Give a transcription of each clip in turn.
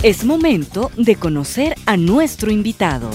Es momento de conocer a nuestro invitado.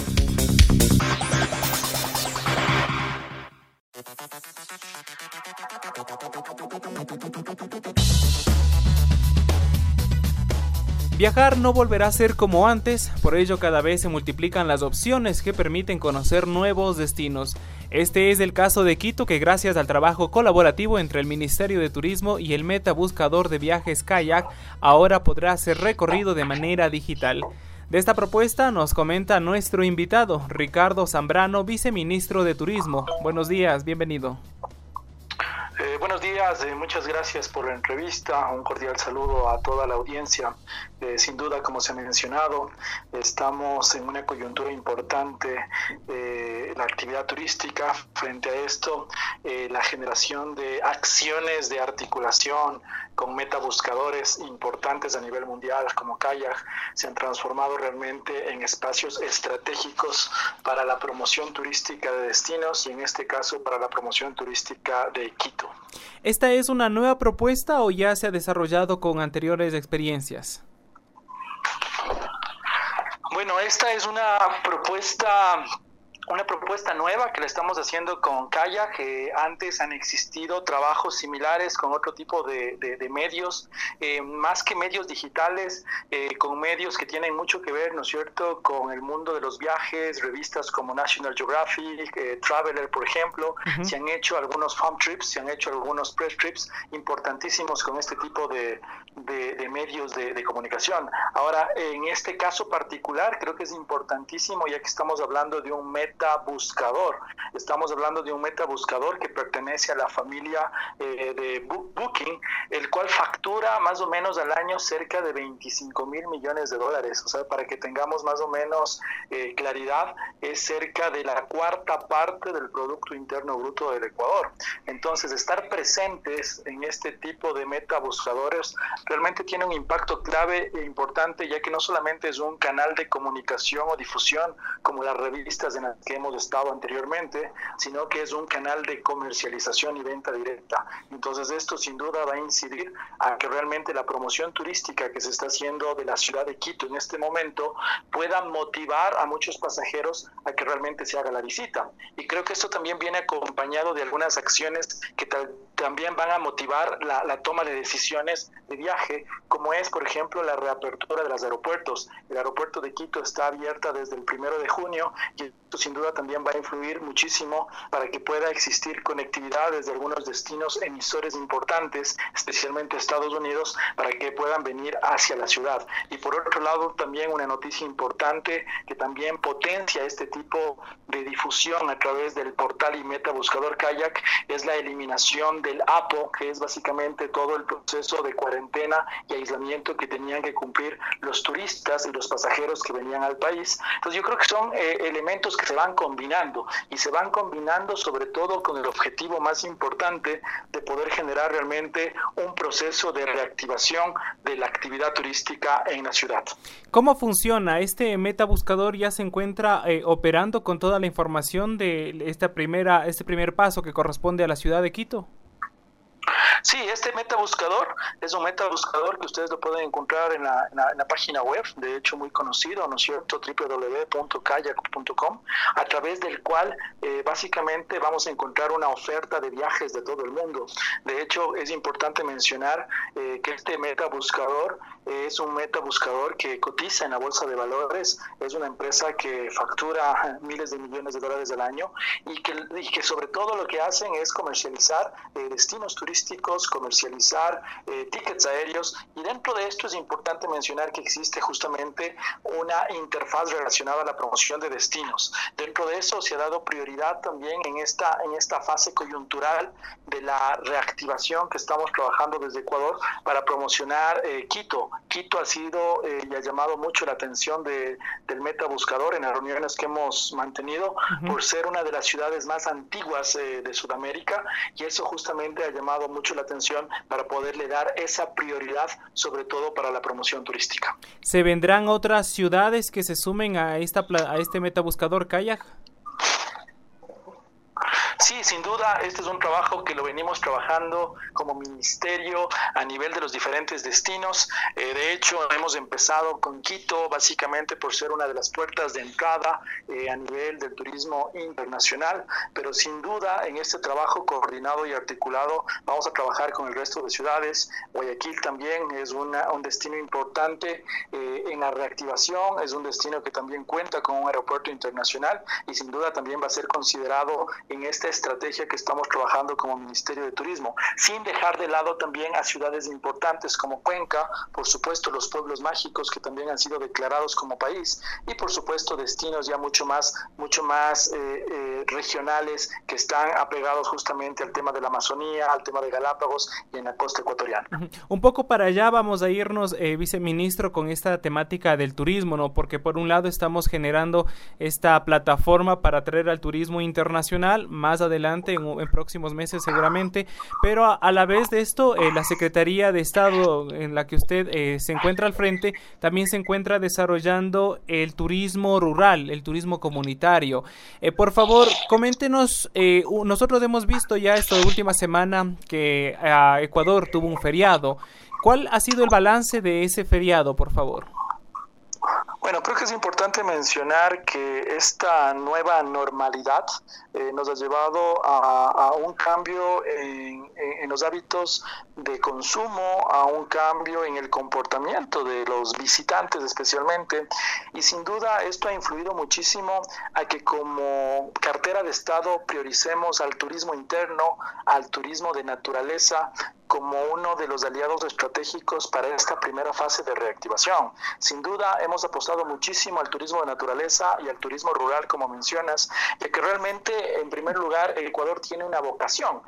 Viajar no volverá a ser como antes, por ello cada vez se multiplican las opciones que permiten conocer nuevos destinos. Este es el caso de Quito, que gracias al trabajo colaborativo entre el Ministerio de Turismo y el metabuscador de viajes Kayak, ahora podrá ser recorrido de manera digital. De esta propuesta nos comenta nuestro invitado, Ricardo Zambrano, viceministro de Turismo. Buenos días, bienvenido. Buenos días, muchas gracias por la entrevista, un cordial saludo a toda la audiencia. Sin duda, como se ha mencionado, estamos en una coyuntura importante, la actividad turística. Frente a esto, la generación de acciones de articulación con metabuscadores importantes a nivel mundial como Kayak se han transformado realmente en espacios estratégicos para la promoción turística de destinos y en este caso para la promoción turística de Quito. ¿Esta es una nueva propuesta o ya se ha desarrollado con anteriores experiencias? Bueno, esta es una propuesta nueva que la estamos haciendo con Kayak. Antes han existido trabajos similares con otro tipo de medios, más que medios digitales, con medios que tienen mucho que ver, ¿no es cierto?, con el mundo de los viajes, revistas como National Geographic, Traveler, por ejemplo. Se han hecho algunos farm trips, se han hecho algunos press trips importantísimos con este tipo de medios de comunicación. Ahora, en este caso particular, creo que es importantísimo, ya que estamos hablando de un metabuscador. Estamos hablando de un metabuscador que pertenece a la familia de Booking, el cual factura más o menos al año cerca de 25 mil millones de dólares. O sea, para que tengamos más o menos claridad, es cerca de la cuarta parte del Producto Interno Bruto del Ecuador. Entonces, estar presentes en este tipo de metabuscadores realmente tiene un impacto clave e importante, ya que no solamente es un canal de comunicación o difusión como las revistas en las que hemos estado anteriormente, sino que es un canal de comercialización y venta directa. Entonces esto sin duda va a incidir a que realmente la promoción turística que se está haciendo de la ciudad de Quito en este momento pueda motivar a muchos pasajeros a que realmente se haga la visita. Y creo que esto también viene acompañado de algunas acciones que también van a motivar la toma de decisiones de viaje, como es, por ejemplo, la reapertura de los aeropuertos. El aeropuerto de Quito está abierta desde el 1 de junio y esto sin duda también va a influir muchísimo para que pueda existir conectividad desde algunos destinos emisores importantes, especialmente Estados Unidos, para que puedan venir hacia la ciudad. Y por otro lado, también una noticia importante que también potencia este tipo de difusión a través del portal y metabuscador Kayak es la eliminación del APO, que es básicamente todo el proceso de cuarentena y aislamiento que tenían que cumplir los turistas y los pasajeros que venían al país. Entonces yo creo que son elementos que se van combinando y se van combinando sobre todo con el objetivo más importante de poder generar realmente un proceso de reactivación de la actividad turística en la ciudad. ¿Cómo funciona? ¿Este metabuscador ya se encuentra operando con toda la información de este primer paso que corresponde a la ciudad de Quito? Sí, este metabuscador es un metabuscador que ustedes lo pueden encontrar en la página web, de hecho muy conocido, ¿no es cierto?, www.kayak.com, a través del cual básicamente vamos a encontrar una oferta de viajes de todo el mundo. De hecho, es importante mencionar que este metabuscador es un metabuscador que cotiza en la bolsa de valores, es una empresa que factura miles de millones de dólares al año y que sobre todo lo que hacen es comercializar destinos turísticos, comercializar tickets aéreos, y dentro de esto es importante mencionar que existe justamente una interfaz relacionada a la promoción de destinos. Dentro de eso se ha dado prioridad también en esta fase coyuntural de la reactivación que estamos trabajando desde Ecuador para promocionar Quito. Quito ha sido y ha llamado mucho la atención del metabuscador en las reuniones que hemos mantenido por ser una de las ciudades más antiguas de Sudamérica, y eso justamente ha llamado mucho la atención para poderle dar esa prioridad, sobre todo para la promoción turística. ¿Se vendrán otras ciudades que se sumen a este metabuscador Kayak? Sí, sin duda, este es un trabajo que lo venimos trabajando como ministerio a nivel de los diferentes destinos. De hecho, hemos empezado con Quito, básicamente por ser una de las puertas de entrada a nivel del turismo internacional, pero sin duda en este trabajo coordinado y articulado vamos a trabajar con el resto de ciudades. Guayaquil también es un destino importante en la reactivación, es un destino que también cuenta con un aeropuerto internacional y sin duda también va a ser considerado en esta estrategia que estamos trabajando como Ministerio de Turismo, sin dejar de lado también a ciudades importantes como Cuenca, por supuesto los pueblos mágicos que también han sido declarados como país y por supuesto destinos ya mucho más regionales que están apegados justamente al tema de la Amazonía, al tema de Galápagos y en la costa ecuatoriana. Un poco para allá vamos a irnos, viceministro, con esta temática del turismo, ¿no? Porque por un lado estamos generando esta plataforma para atraer al turismo internacional, más adelante, en próximos meses seguramente, pero a la vez de esto, la Secretaría de Estado en la que usted se encuentra al frente, también se encuentra desarrollando el turismo rural, el turismo comunitario. Por favor, coméntenos, nosotros hemos visto ya esta última semana que Ecuador tuvo un feriado. ¿Cuál ha sido el balance de ese feriado, por favor? Bueno, creo que es importante mencionar que esta nueva normalidad nos ha llevado a un cambio en los hábitos de consumo, a un cambio en el comportamiento de los visitantes especialmente, y sin duda esto ha influido muchísimo a que como cartera de Estado prioricemos al turismo interno, al turismo de naturaleza, como uno de los aliados estratégicos para esta primera fase de reactivación. Sin duda hemos apostado muchísimo al turismo de naturaleza y al turismo rural, como mencionas, ya que realmente, en primer lugar, el Ecuador tiene una vocación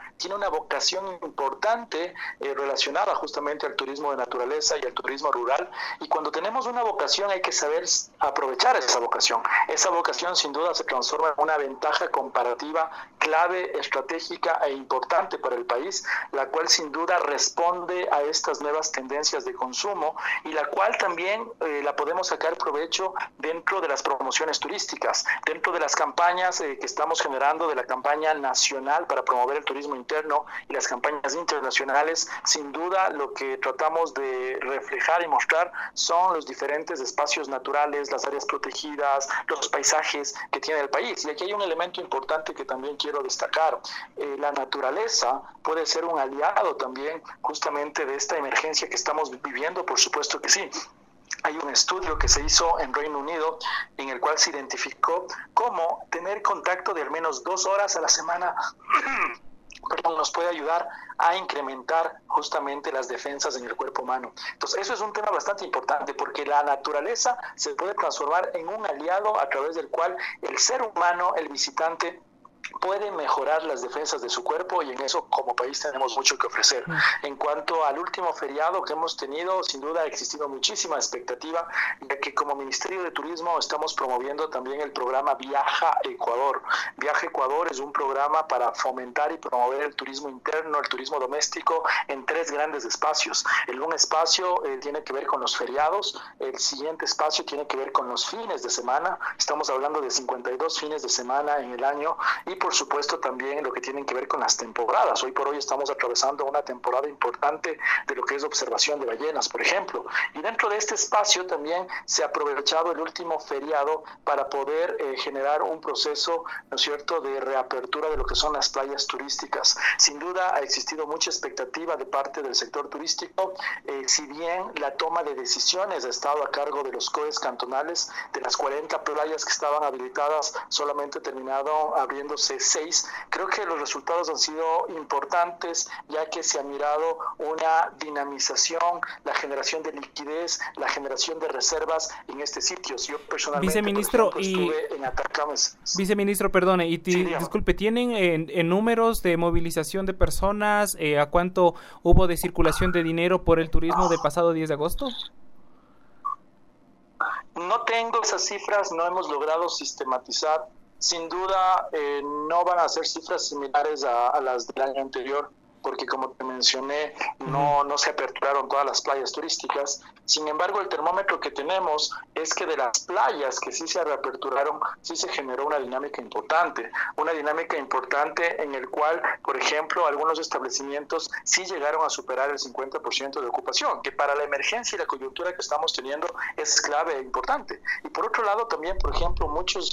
importante relacionada justamente al turismo de naturaleza y al turismo rural, y cuando tenemos una vocación hay que saber aprovechar esa vocación. Esa vocación sin duda se transforma en una ventaja comparativa clave, estratégica e importante para el país, la cual sin duda responde a estas nuevas tendencias de consumo y la cual también la podemos sacar provecho dentro de las promociones turísticas, dentro de las campañas que estamos generando, de la campaña nacional para promover el turismo interno y las campañas internacionales. Sin duda lo que tratamos de reflejar y mostrar son los diferentes espacios naturales, las áreas protegidas, los paisajes que tiene el país. Y aquí hay un elemento importante que también quiero destacar. La naturaleza puede ser un aliado también justamente de esta emergencia que estamos viviendo, por supuesto que sí. Hay un estudio que se hizo en Reino Unido en el cual se identificó cómo tener contacto de al menos 2 horas a la semana nos puede ayudar a incrementar justamente las defensas en el cuerpo humano. Entonces, eso es un tema bastante importante porque la naturaleza se puede transformar en un aliado a través del cual el ser humano, el visitante, puede mejorar las defensas de su cuerpo, y en eso como país tenemos mucho que ofrecer. En cuanto al último feriado que hemos tenido, sin duda ha existido muchísima expectativa, ya que como Ministerio de Turismo estamos promoviendo también el programa Viaja Ecuador. Viaja Ecuador es un programa para fomentar y promover el turismo interno, el turismo doméstico en 3 grandes espacios. Un espacio tiene que ver con los feriados, el siguiente espacio tiene que ver con los fines de semana, estamos hablando de 52 fines de semana en el año, y por supuesto también lo que tienen que ver con las temporadas. Hoy por hoy estamos atravesando una temporada importante de lo que es observación de ballenas, por ejemplo, y dentro de este espacio también se ha aprovechado el último feriado para poder generar un proceso, ¿no es cierto?, de reapertura de lo que son las playas turísticas. Sin duda ha existido mucha expectativa de parte del sector turístico, si bien la toma de decisiones ha estado a cargo de los COEs cantonales. De las 40 playas que estaban habilitadas, solamente terminaron abriéndose 6. Creo que los resultados han sido importantes, ya que se ha mirado una dinamización, la generación de liquidez, la generación de reservas en este sitio. Yo personalmente, viceministro, por ejemplo, estuve en Atacama. Viceministro, perdone, y sí, disculpe, ¿tienen en números de movilización de personas? ¿A cuánto hubo de circulación de dinero por el turismo del pasado 10 de agosto? No tengo esas cifras, no hemos logrado sistematizar. Sin duda no van a ser cifras similares a las del año anterior, porque como te mencioné, no se aperturaron todas las playas turísticas. Sin embargo, el termómetro que tenemos es que de las playas que sí se reaperturaron, sí se generó una dinámica importante en el cual, por ejemplo, algunos establecimientos sí llegaron a superar el 50% de ocupación, que para la emergencia y la coyuntura que estamos teniendo es clave e importante. Y por otro lado también, por ejemplo, muchos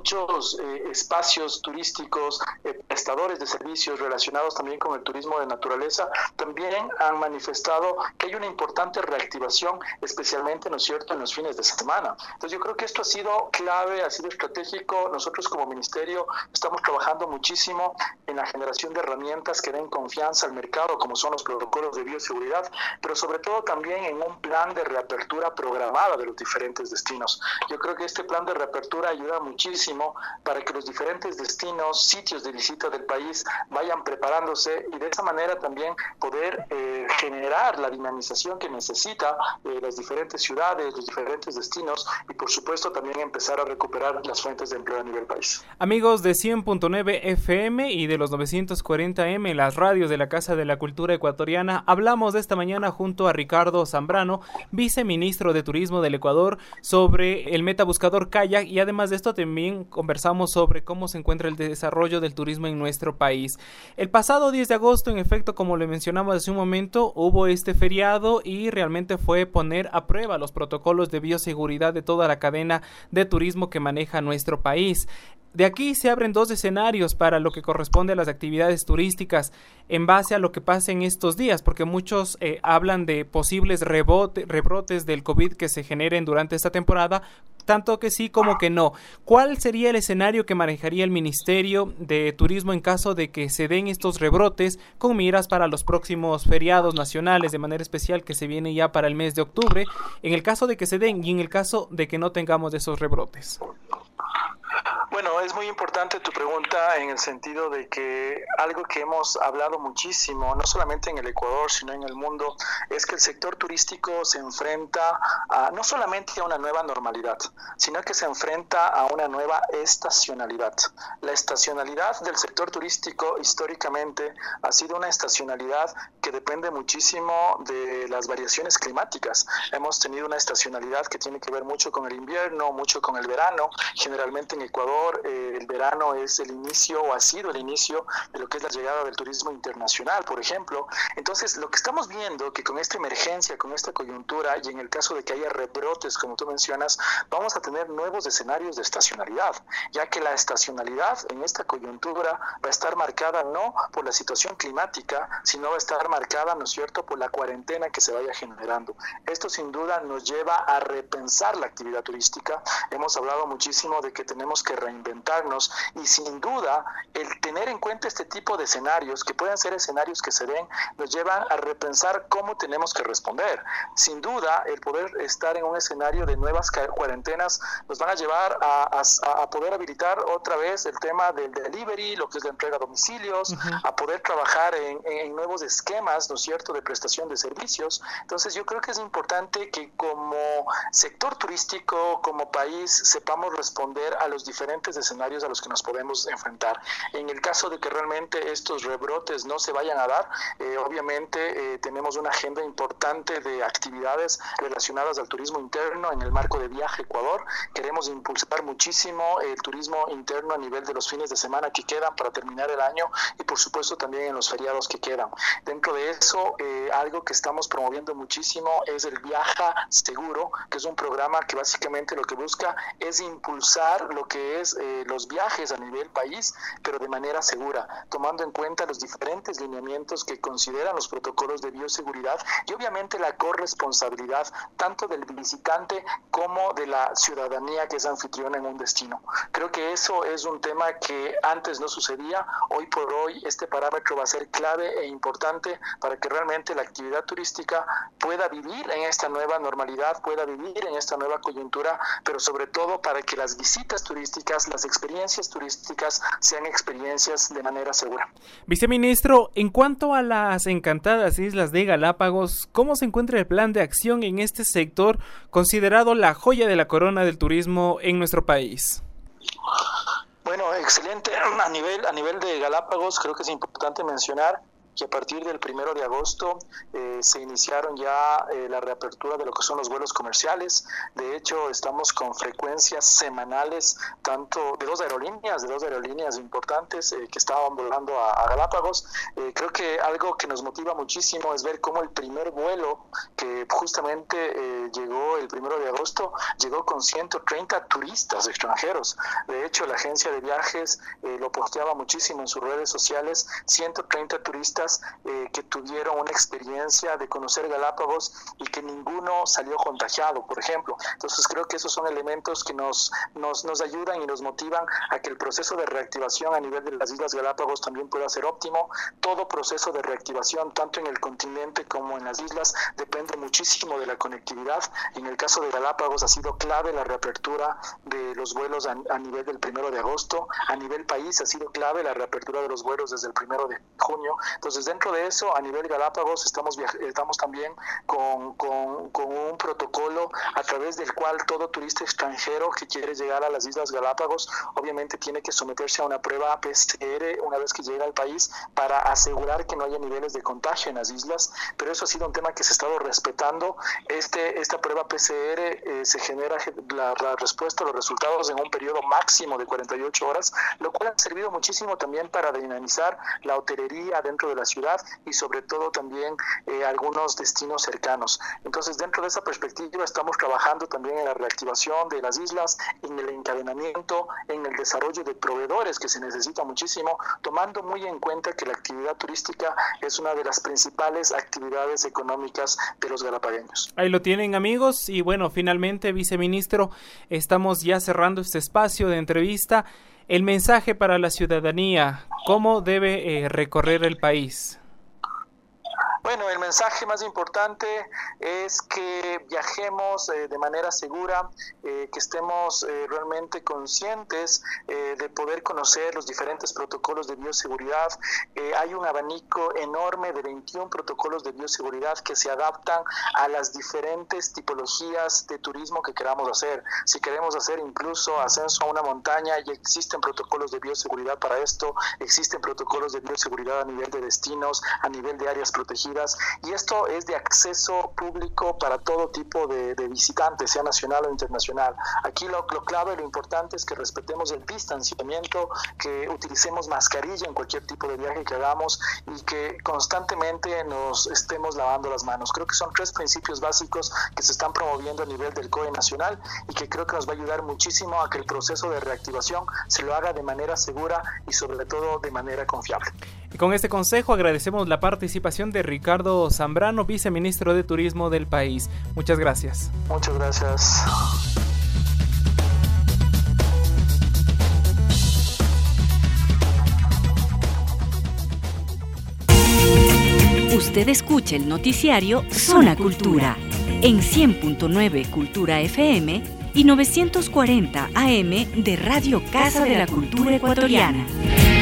espacios turísticos, prestadores de servicios relacionados también con el turismo de naturaleza, también han manifestado que hay una importante reactivación, especialmente, ¿no es cierto?, en los fines de semana. Entonces yo creo que esto ha sido clave, ha sido estratégico. Nosotros como ministerio estamos trabajando muchísimo en la generación de herramientas que den confianza al mercado, como son los protocolos de bioseguridad, pero sobre todo también en un plan de reapertura programada de los diferentes destinos. Yo creo que este plan de reapertura ayuda muchísimo para que los diferentes destinos, sitios de visita del país vayan preparándose y de esa manera también poder generar la dinamización que necesita las diferentes ciudades, los diferentes destinos y por supuesto también empezar a recuperar las fuentes de empleo a nivel país. Amigos de 100.9 FM y de los 940M, las radios de la Casa de la Cultura Ecuatoriana, hablamos de esta mañana junto a Ricardo Zambrano, viceministro de Turismo del Ecuador, sobre el metabuscador Kayak, y además de esto también conversamos sobre cómo se encuentra el desarrollo del turismo en nuestro país. El pasado 10 de agosto, en efecto, como le mencionamos hace un momento, hubo este feriado y realmente fue poner a prueba los protocolos de bioseguridad de toda la cadena de turismo que maneja nuestro país. De aquí se abren dos escenarios para lo que corresponde a las actividades turísticas en base a lo que pasa en estos días, porque muchos hablan de posibles rebrotes del COVID que se generen durante esta temporada, tanto que sí como que no. ¿Cuál sería el escenario que manejaría el Ministerio de Turismo en caso de que se den estos rebrotes con miras para los próximos feriados nacionales, de manera especial que se viene ya para el mes de octubre, en el caso de que se den y en el caso de que no tengamos esos rebrotes? Bueno, es muy importante tu pregunta en el sentido de que algo que hemos hablado muchísimo, no solamente en el Ecuador, sino en el mundo, es que el sector turístico se enfrenta no solamente a una nueva normalidad, sino que se enfrenta a una nueva estacionalidad. La estacionalidad del sector turístico históricamente ha sido una estacionalidad que depende muchísimo de las variaciones climáticas. Hemos tenido una estacionalidad que tiene que ver mucho con el invierno, mucho con el verano. Generalmente en Ecuador el verano es el inicio o ha sido el inicio de lo que es la llegada del turismo internacional, por ejemplo. Entonces, lo que estamos viendo que con esta emergencia, con esta coyuntura y en el caso de que haya rebrotes, como tú mencionas, vamos a tener nuevos escenarios de estacionalidad, ya que la estacionalidad en esta coyuntura va a estar marcada no por la situación climática, sino va a estar marcada, ¿no es cierto?, por la cuarentena que se vaya generando. Esto sin duda nos lleva a repensar la actividad turística. Hemos hablado muchísimo de que tenemos que reinventarnos y sin duda el tener en cuenta este tipo de escenarios, que pueden ser escenarios que se den, nos llevan a repensar cómo tenemos que responder. Sin duda el poder estar en un escenario de nuevas cuarentenas nos van a llevar a poder habilitar otra vez el tema del delivery, lo que es la entrega a domicilios, a poder trabajar en nuevos esquemas, ¿no es cierto?, de prestación de servicios. Entonces yo creo que es importante que como sector turístico, como país, sepamos responder a los diferentes escenarios a los que nos podemos enfrentar. En el caso de que realmente estos rebrotes no se vayan a dar, obviamente tenemos una agenda importante de actividades relacionadas al turismo interno en el marco de Viaje Ecuador. Queremos impulsar muchísimo el turismo interno a nivel de los fines de semana que quedan para terminar el año y por supuesto también en los feriados que quedan. Dentro de eso, algo que estamos promoviendo muchísimo es el Viaja Seguro, que es un programa que básicamente lo que busca es impulsar lo que es los viajes a nivel país, pero de manera segura, tomando en cuenta los diferentes lineamientos que consideran los protocolos de bioseguridad y obviamente la corresponsabilidad tanto del visitante como de la ciudadanía que es anfitriona en un destino. Creo que eso es un tema que antes no sucedía. Hoy por hoy este parámetro va a ser clave e importante para que realmente la actividad turística pueda vivir en esta nueva normalidad, pueda vivir en esta nueva coyuntura, pero sobre todo para que las visitas turísticas, las experiencias turísticas sean experiencias de manera segura. Viceministro, en cuanto a las encantadas islas de Galápagos, ¿cómo se encuentra el plan de acción en este sector considerado la joya de la corona del turismo en nuestro país? Bueno, excelente. A nivel de Galápagos creo que es importante mencionar que a partir del 1 de agosto se iniciaron ya la reapertura de lo que son los vuelos comerciales. De hecho, estamos con frecuencias semanales, tanto de dos aerolíneas importantes que estaban volando a Galápagos. Creo que algo que nos motiva muchísimo es ver cómo el primer vuelo que justamente llegó el 1 de agosto, llegó con 130 turistas extranjeros. De hecho, la agencia de viajes lo posteaba muchísimo en sus redes sociales, 130 turistas que tuvieron una experiencia de conocer Galápagos y que ninguno salió contagiado, por ejemplo. Entonces creo que esos son elementos que nos ayudan y nos motivan a que el proceso de reactivación a nivel de las Islas Galápagos también pueda ser óptimo. Todo proceso de reactivación, tanto en el continente como en las islas, depende muchísimo de la conectividad. En el caso de Galápagos ha sido clave la reapertura de los vuelos a nivel del 1 de agosto. A nivel país ha sido clave la reapertura de los vuelos desde el 1 de junio. Entonces, dentro de eso, a nivel Galápagos, estamos también con un protocolo a través del cual todo turista extranjero que quiere llegar a las Islas Galápagos, obviamente tiene que someterse a una prueba PCR una vez que llega al país para asegurar que no haya niveles de contagio en las islas. Pero eso ha sido un tema que se ha estado respetando. Esta prueba PCR se genera la respuesta, los resultados en un periodo máximo de 48 horas, lo cual ha servido muchísimo también para dinamizar la hotelería dentro de la ciudad y sobre todo también algunos destinos cercanos. Entonces, dentro de esa perspectiva estamos trabajando también en la reactivación de las islas, en el encadenamiento, en el desarrollo de proveedores que se necesita muchísimo, tomando muy en cuenta que la actividad turística es una de las principales actividades económicas de los galapagueños. Ahí lo tienen, amigos, y bueno, finalmente, viceministro, estamos ya cerrando este espacio de entrevista. El mensaje para la ciudadanía, ¿cómo debe recorrer el país? Bueno, el mensaje más importante es que viajemos de manera segura, que estemos realmente conscientes de poder conocer los diferentes protocolos de bioseguridad. Hay un abanico enorme de 21 protocolos de bioseguridad que se adaptan a las diferentes tipologías de turismo que queramos hacer. Si queremos hacer incluso ascenso a una montaña, ya existen protocolos de bioseguridad para esto, existen protocolos de bioseguridad a nivel de destinos, a nivel de áreas protegidas, y esto es de acceso público para todo tipo de visitantes, sea nacional o internacional. Aquí lo clave, lo importante es que respetemos el distanciamiento, que utilicemos mascarilla en cualquier tipo de viaje que hagamos y que constantemente nos estemos lavando las manos. Creo que son 3 principios básicos que se están promoviendo a nivel del COE nacional y que creo que nos va a ayudar muchísimo a que el proceso de reactivación se lo haga de manera segura y sobre todo de manera confiable. Y con este consejo agradecemos la participación de Ricardo Zambrano, viceministro de Turismo del país. Muchas gracias. Muchas gracias. Usted escucha el noticiario Zona Cultura en 100.9 Cultura FM y 940 AM de Radio Casa de la Cultura Ecuatoriana.